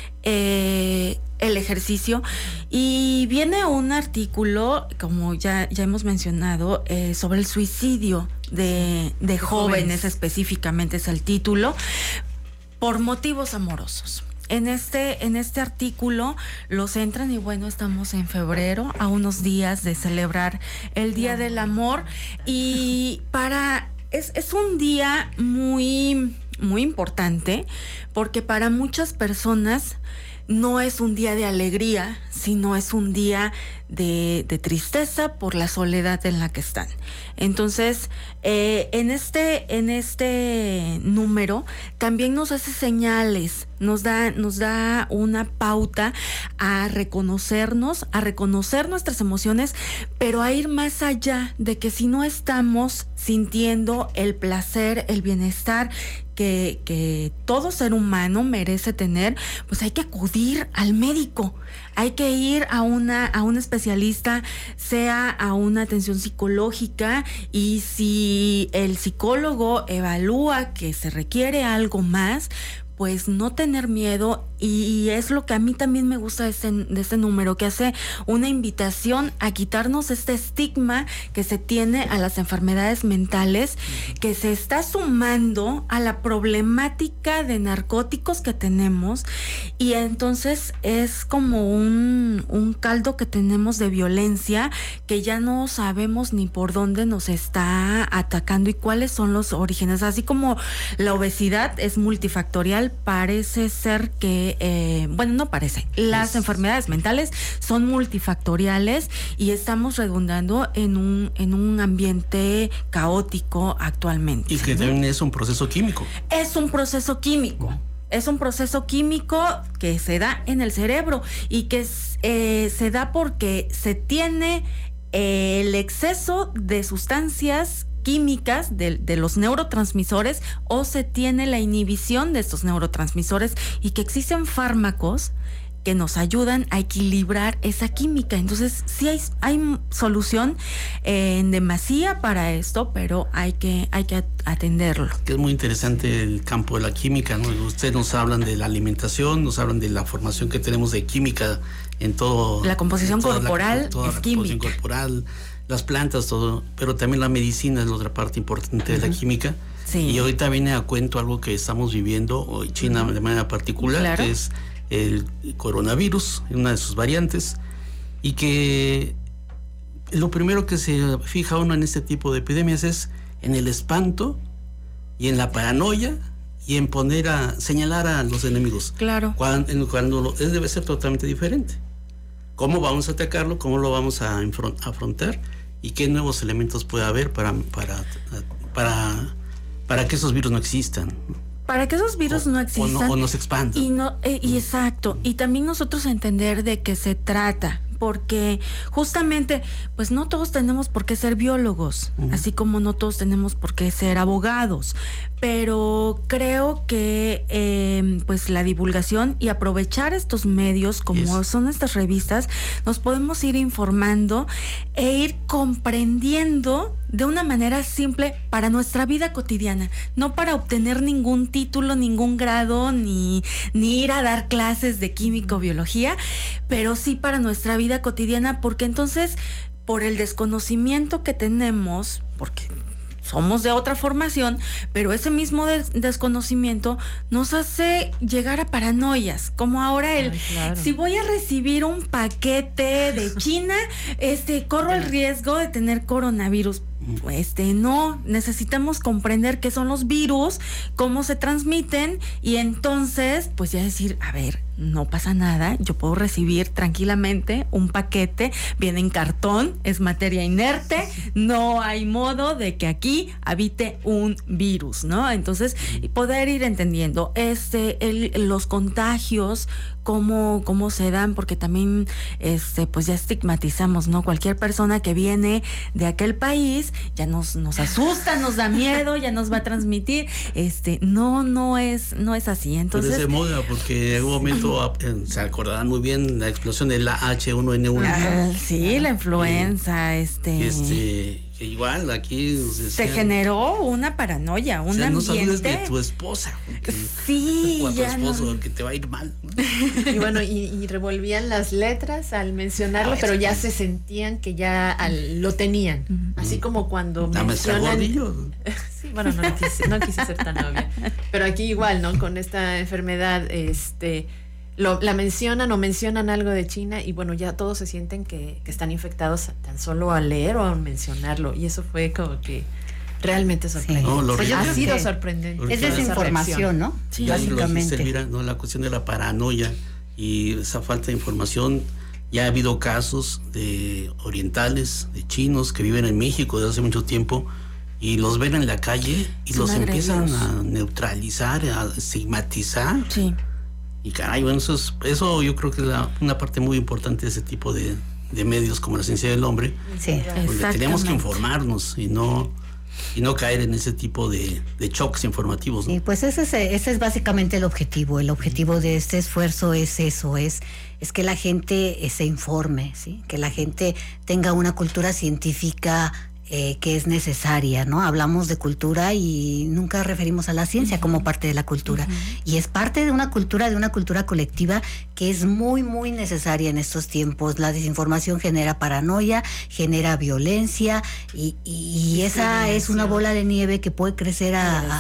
El ejercicio, y viene un artículo, como ya hemos mencionado, sobre el suicidio de jóvenes, específicamente es el título, por motivos amorosos. En este artículo lo centran, y bueno, estamos en febrero, a unos días de celebrar el Día del Amor, y es un día muy, muy importante, porque para muchas personas no es un día de alegría, sino es un día de tristeza por la soledad en la que están. Entonces, en este número también nos hace señales, nos da una pauta a reconocernos, a reconocer nuestras emociones, pero a ir más allá de que si no estamos sintiendo el placer, el bienestar que todo ser humano merece tener, pues hay que acudir al médico, hay que ir a un especialista, sea a una atención psicológica, y si el psicólogo evalúa que se requiere algo más, pues no tener miedo. Y es lo que a mí también me gusta de este número, que hace una invitación a quitarnos este estigma que se tiene a las enfermedades mentales, que se está sumando a la problemática de narcóticos que tenemos, y entonces es como un caldo que tenemos de violencia que ya no sabemos ni por dónde nos está atacando y cuáles son los orígenes. Así como la obesidad es multifactorial, parece ser que no parece. Las enfermedades mentales son multifactoriales y estamos redundando en un ambiente caótico actualmente. Y que también es un proceso químico. Es un proceso químico. Es un proceso químico que se da en el cerebro y que se da porque se tiene el exceso de sustancias químicas de los neurotransmisores, o se tiene la inhibición de estos neurotransmisores, y que existen fármacos que nos ayudan a equilibrar esa química. Entonces sí hay solución en demasía para esto, pero hay que atenderlo. Que es muy interesante el campo de la química, ¿no? Ustedes nos hablan de la alimentación, nos hablan de la formación que tenemos de química en todo. La composición corporal es química. Composición corporal, las plantas, todo, pero también la medicina es la otra parte importante de la química. Sí. Y ahorita viene a cuento algo que estamos viviendo, hoy China de manera particular, claro, que es el coronavirus, una de sus variantes, y que lo primero que se fija uno en este tipo de epidemias es en el espanto y en la paranoia y en señalar a los enemigos. Claro. Cuando debe ser totalmente diferente. ¿Cómo vamos a atacarlo? ¿Cómo lo vamos a afrontar? ¿Y qué nuevos elementos puede haber para que esos virus no existan? Para que esos virus no existan. O no se expandan. Y exacto. Y también nosotros entender de qué se trata. Porque justamente, pues no todos tenemos por qué ser biólogos, así como no todos tenemos por qué ser abogados, pero creo que pues la divulgación y aprovechar estos medios como son estas revistas, nos podemos ir informando e ir comprendiendo de una manera simple para nuestra vida cotidiana, no para obtener ningún título, ningún grado, ni ir a dar clases de química o biología, pero sí para nuestra vida cotidiana, porque entonces, por el desconocimiento que tenemos, porque somos de otra formación, pero ese mismo desconocimiento nos hace llegar a paranoias, como ahora claro. Si voy a recibir un paquete de China, corro el riesgo de tener coronavirus. No, necesitamos comprender qué son los virus, cómo se transmiten, y entonces, pues ya decir, a ver, no pasa nada, yo puedo recibir tranquilamente un paquete, viene en cartón, es materia inerte, no hay modo de que aquí habite un virus, ¿no? Entonces, poder ir entendiendo los contagios, cómo se dan, porque también pues ya estigmatizamos, ¿no? Cualquier persona que viene de aquel país ya nos asusta, nos da miedo, ya nos va a transmitir. No es así. Entonces, pero es de moda, porque en algún momento se acordarán muy bien la explosión de la H1N1. Sí, la influenza, que igual aquí se generó una paranoia, un ambiente. No saludes de tu esposa. Sí, o a tu esposo, porque te va a ir mal. Y bueno, y revolvían las letras al mencionarlo, pero ya se sentían que ya lo tenían. Así como cuando mencionan. Sí, bueno, no quise ser tan obvia. Pero aquí igual, ¿no? Con esta enfermedad, la mencionan o mencionan algo de China y bueno, ya todos se sienten que están infectados tan solo al leer o a mencionarlo. Y eso fue como que realmente sorprendente. Sí. Ha sido sorprendente. Es desinformación, ¿no? Sí, básicamente. Elvira, ¿no? La cuestión de la paranoia y esa falta de información. Ya ha habido casos de orientales, de chinos que viven en México desde hace mucho tiempo y los ven en la calle y los empiezan a neutralizar, a estigmatizar. Sí. Y caray, bueno, eso yo creo que es una parte muy importante de ese tipo de medios como la Ciencia del Hombre. Sí, donde tenemos que informarnos y no caer en ese tipo de choques informativos, ¿no? Sí, pues ese es básicamente el objetivo. El objetivo de este esfuerzo es eso, es que la gente se informe, ¿sí? Que la gente tenga una cultura científica que es necesaria, ¿no? Hablamos de cultura y nunca referimos a la ciencia como parte de la cultura. Y es parte de una cultura colectiva que es muy, muy necesaria en estos tiempos. La desinformación genera paranoia, genera violencia y esa es una bola de nieve que puede crecer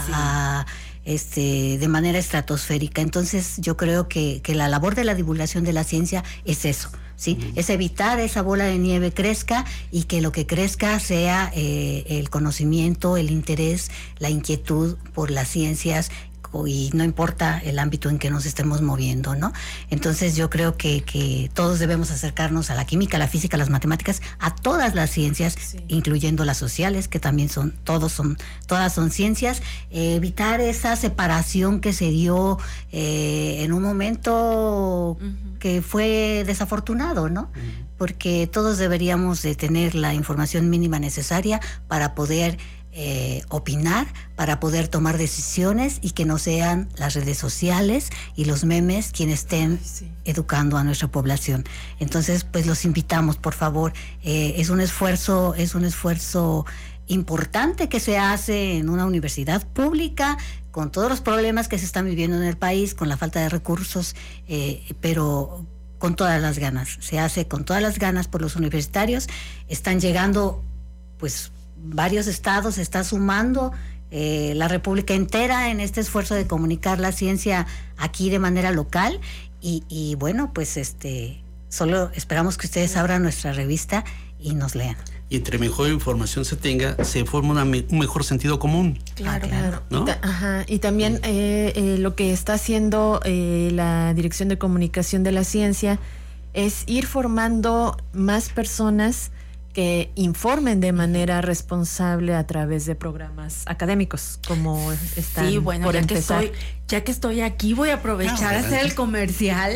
de manera estratosférica. Entonces yo creo que la labor de la divulgación de la ciencia es eso, ¿sí? Es evitar esa bola de nieve crezca y que lo que crezca sea el conocimiento, el interés, la inquietud por las ciencias, y no importa el ámbito en que nos estemos moviendo, ¿no? Entonces yo creo que todos debemos acercarnos a la química, a la física, a las matemáticas, a todas las ciencias, incluyendo las sociales, que también todas son ciencias. Evitar esa separación que se dio en un momento que fue desafortunado, ¿no? Porque todos deberíamos de tener la información mínima necesaria para poder opinar, para poder tomar decisiones y que no sean las redes sociales y los memes quienes estén educando a nuestra población. Entonces, pues los invitamos, por favor. Es un esfuerzo importante que se hace en una universidad pública, con todos los problemas que se están viviendo en el país, con la falta de recursos, pero con todas las ganas. Se hace con todas las ganas por los universitarios. Están llegando, pues, varios estados, se está sumando la República entera en este esfuerzo de comunicar la ciencia aquí de manera local y bueno, pues solo esperamos que ustedes abran nuestra revista y nos lean. Y entre mejor información se tenga, se forma un mejor sentido común. Claro. ¿No? Y también lo que está haciendo la Dirección de Comunicación de la Ciencia es ir formando más personas que informen de manera responsable a través de programas académicos, como están por empezar. Ya que estoy aquí, voy a aprovechar a hacer el comercial.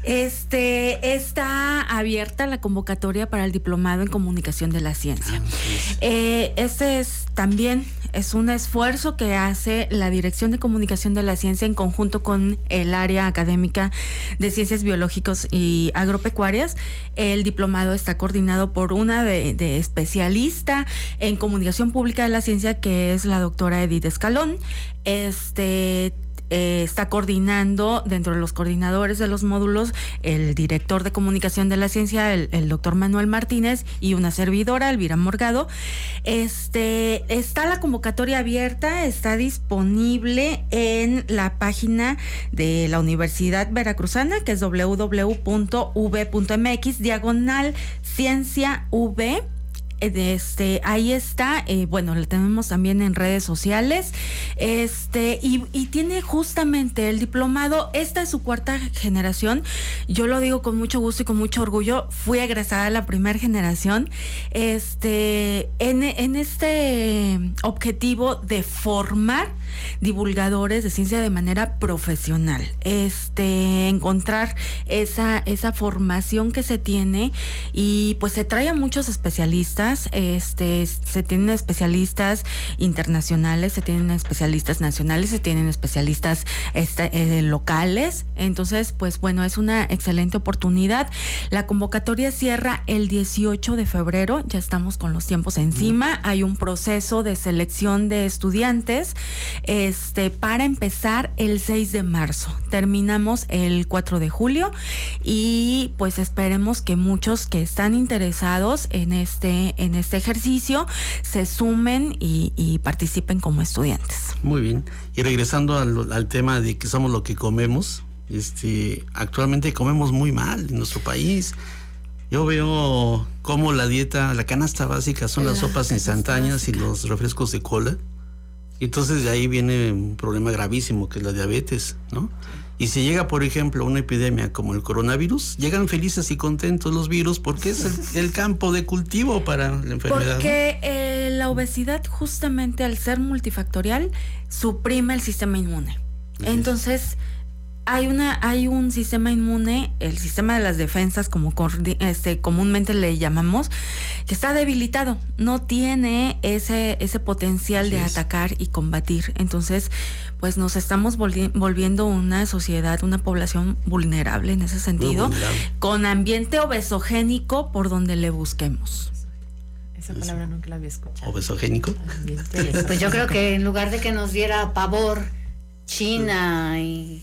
Está abierta la convocatoria para el Diplomado en Comunicación de la Ciencia. También es un esfuerzo que hace la Dirección de Comunicación de la Ciencia en conjunto con el área académica de Ciencias Biológicas y Agropecuarias. El diplomado está coordinado por una de especialista en comunicación pública de la ciencia, que es la doctora Edith Escalón. Está coordinando dentro de los coordinadores de los módulos el director de comunicación de la ciencia, el doctor Manuel Martínez, y una servidora, Elvira Morgado. Está la convocatoria abierta, está disponible en la página de la Universidad Veracruzana, que es www.v.mx/cienciav. ahí está, bueno, lo tenemos también en redes sociales, y tiene justamente el diplomado. Esta es su 4ª generación. Yo lo digo con mucho gusto y con mucho orgullo. Fui egresada de la primera generación, en este objetivo de formar divulgadores de ciencia de manera profesional, encontrar esa formación que se tiene, y pues se trae a muchos especialistas, se tienen especialistas internacionales, se tienen especialistas nacionales, se tienen especialistas locales. Entonces, pues bueno, es una excelente oportunidad. La convocatoria cierra el 18 de febrero, ya estamos con los tiempos encima. Hay un proceso de selección de estudiantes para empezar el 6 de marzo. Terminamos el 4 de julio y pues esperemos que muchos que están interesados en este ejercicio se sumen y participen como estudiantes. Muy bien. Y regresando al tema de que somos lo que comemos, actualmente comemos muy mal en nuestro país. Yo veo cómo la canasta básica son las sopas instantáneas y los refrescos de cola. Y entonces de ahí viene un problema gravísimo que es la diabetes, ¿no? Y si llega, por ejemplo, una epidemia como el coronavirus, llegan felices y contentos los virus porque es el campo de cultivo para la enfermedad. Porque la obesidad, justamente al ser multifactorial, suprime el sistema inmune. Entonces, hay un sistema inmune, el sistema de las defensas, como comúnmente le llamamos, que está debilitado, no tiene ese potencial de atacar y combatir. Entonces, pues nos estamos volviendo una sociedad, una población vulnerable en ese sentido, con ambiente obesogénico por donde le busquemos. Esa palabra nunca la había escuchado. ¿Obesogénico? Pues yo creo que en lugar de que nos diera pavor China y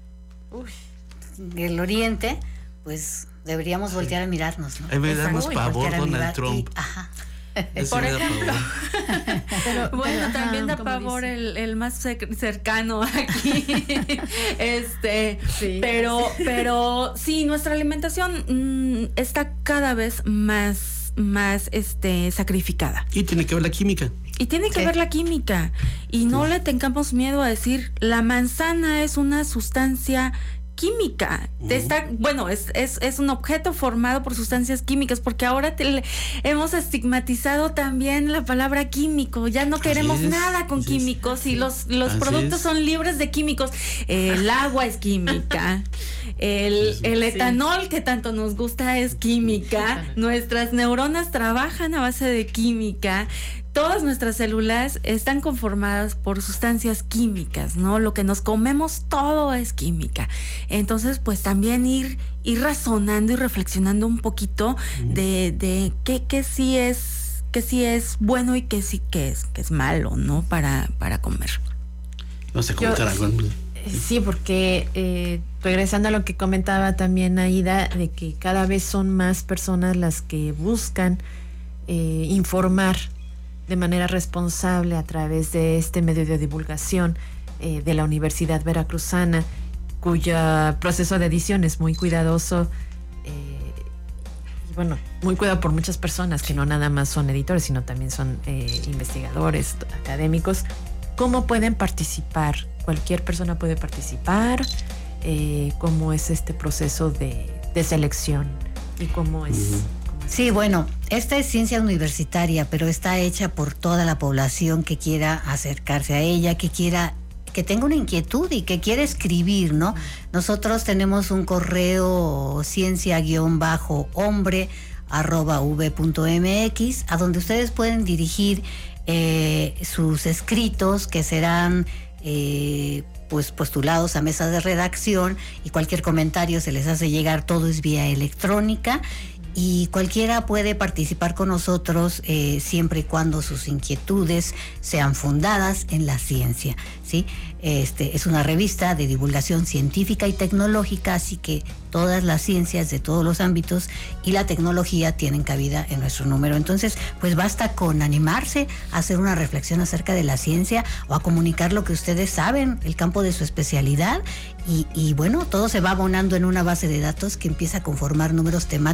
el Oriente, pues deberíamos voltear a mirarnos, ¿no? A mí me da más pavor Donald Trump. Por ejemplo. Bueno, también da pavor el más cercano aquí. Sí. Pero sí, nuestra alimentación está cada vez más sacrificada. Y tiene que ver la química. Y tiene que ver la química. Y no le tengamos miedo a decir, la manzana es una sustancia química. Es un objeto formado por sustancias químicas, porque ahora hemos estigmatizado también la palabra químico. Ya no queremos nada con químicos, y los productos son libres de químicos. El agua es química. El etanol que tanto nos gusta es química. Nuestras neuronas trabajan a base de química. Todas nuestras células están conformadas por sustancias químicas, ¿no? Lo que nos comemos todo es química. Entonces, pues también ir razonando y reflexionando un poquito de qué sí es bueno y qué es malo, ¿no? Para comer. Vamos a comentar algo. Sí, porque regresando a lo que comentaba también Aida, de que cada vez son más personas las que buscan informar de manera responsable a través de este medio de divulgación de la Universidad Veracruzana, cuyo proceso de edición es muy cuidadoso, muy cuidado por muchas personas que no nada más son editores, sino también son investigadores, académicos. ¿Cómo pueden participar? ¿Cualquier persona puede participar? ¿Cómo es este proceso de selección? ¿Y cómo es? Sí, bueno, esta es ciencia universitaria, pero está hecha por toda la población que quiera acercarse a ella, que tenga una inquietud y que quiera escribir, ¿no? Nosotros tenemos un correo ciencia-hombre@v.mx, a donde ustedes pueden dirigir sus escritos, que serán pues postulados a mesas de redacción, y cualquier comentario se les hace llegar, todo es vía electrónica. Y cualquiera puede participar con nosotros siempre y cuando sus inquietudes sean fundadas en la ciencia, ¿sí? Es una revista de divulgación científica y tecnológica, así que todas las ciencias de todos los ámbitos y la tecnología tienen cabida en nuestro número. Entonces, pues basta con animarse a hacer una reflexión acerca de la ciencia o a comunicar lo que ustedes saben, el campo de su especialidad, y bueno, todo se va abonando en una base de datos que empieza a conformar números temáticos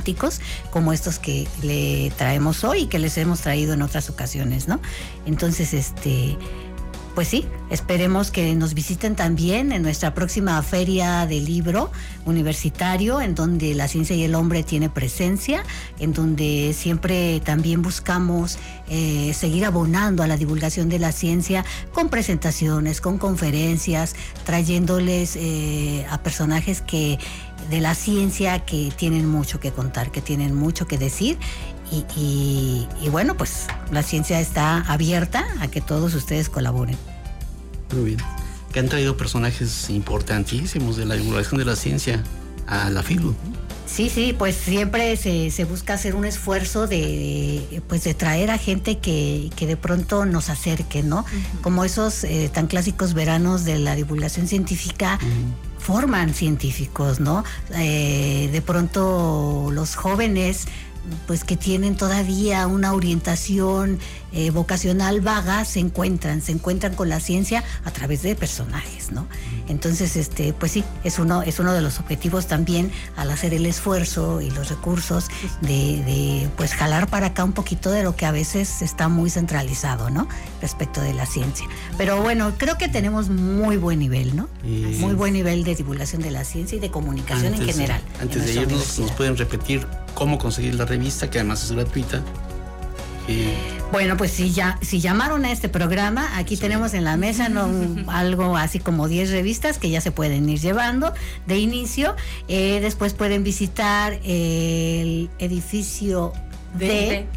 como estos que le traemos hoy y que les hemos traído en otras ocasiones, ¿no? Entonces, pues sí, esperemos que nos visiten también en nuestra próxima feria del libro universitario, en donde la ciencia y el hombre tiene presencia, en donde siempre también buscamos seguir abonando a la divulgación de la ciencia con presentaciones, con conferencias, trayéndoles a personajes de la ciencia que tienen mucho que contar, que tienen mucho que decir. Y bueno, pues la ciencia está abierta a que todos ustedes colaboren. Muy bien. Que han traído personajes importantísimos de la divulgación de la ciencia a la FILU. Sí, pues siempre se busca hacer un esfuerzo de traer a gente que de pronto nos acerque, ¿no? Uh-huh. Como esos tan clásicos veranos de la divulgación científica. Uh-huh. Forman científicos, ¿no? De pronto los jóvenes, pues que tienen todavía una orientación vocacional vaga, se encuentran con la ciencia a través de personajes, ¿no? Entonces, pues sí, es uno de los objetivos también al hacer el esfuerzo y los recursos de pues jalar para acá un poquito de lo que a veces está muy centralizado, ¿no? Respecto de la ciencia. Pero bueno, creo que tenemos muy buen nivel, ¿no? Muy buen nivel de divulgación de la ciencia y de comunicación en general. Antes de irnos, ¿nos pueden repetir cómo conseguir la revista, que además es gratuita? Bueno, pues si llamaron a este programa, aquí tenemos en la mesa algo así como 10 revistas que ya se pueden ir llevando de inicio. Después pueden visitar el edificio de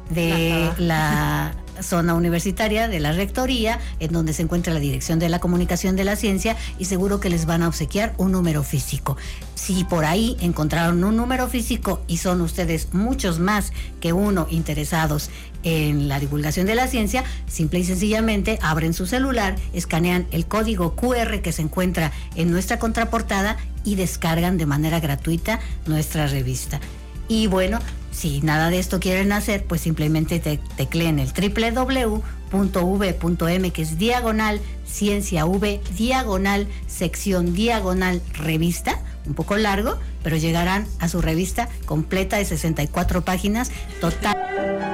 la zona universitaria de la rectoría, en donde se encuentra la Dirección de la Comunicación de la Ciencia, y seguro que les van a obsequiar un número físico. Si por ahí encontraron un número físico y son ustedes muchos más que uno interesados en la divulgación de la ciencia, simple y sencillamente abren su celular, escanean el código QR que se encuentra en nuestra contraportada y descargan de manera gratuita nuestra revista. Y bueno, si nada de esto quieren hacer, pues simplemente tecleen el www.v.m, que es /ciencia v sección revista, un poco largo, pero llegarán a su revista completa de 64 páginas, total.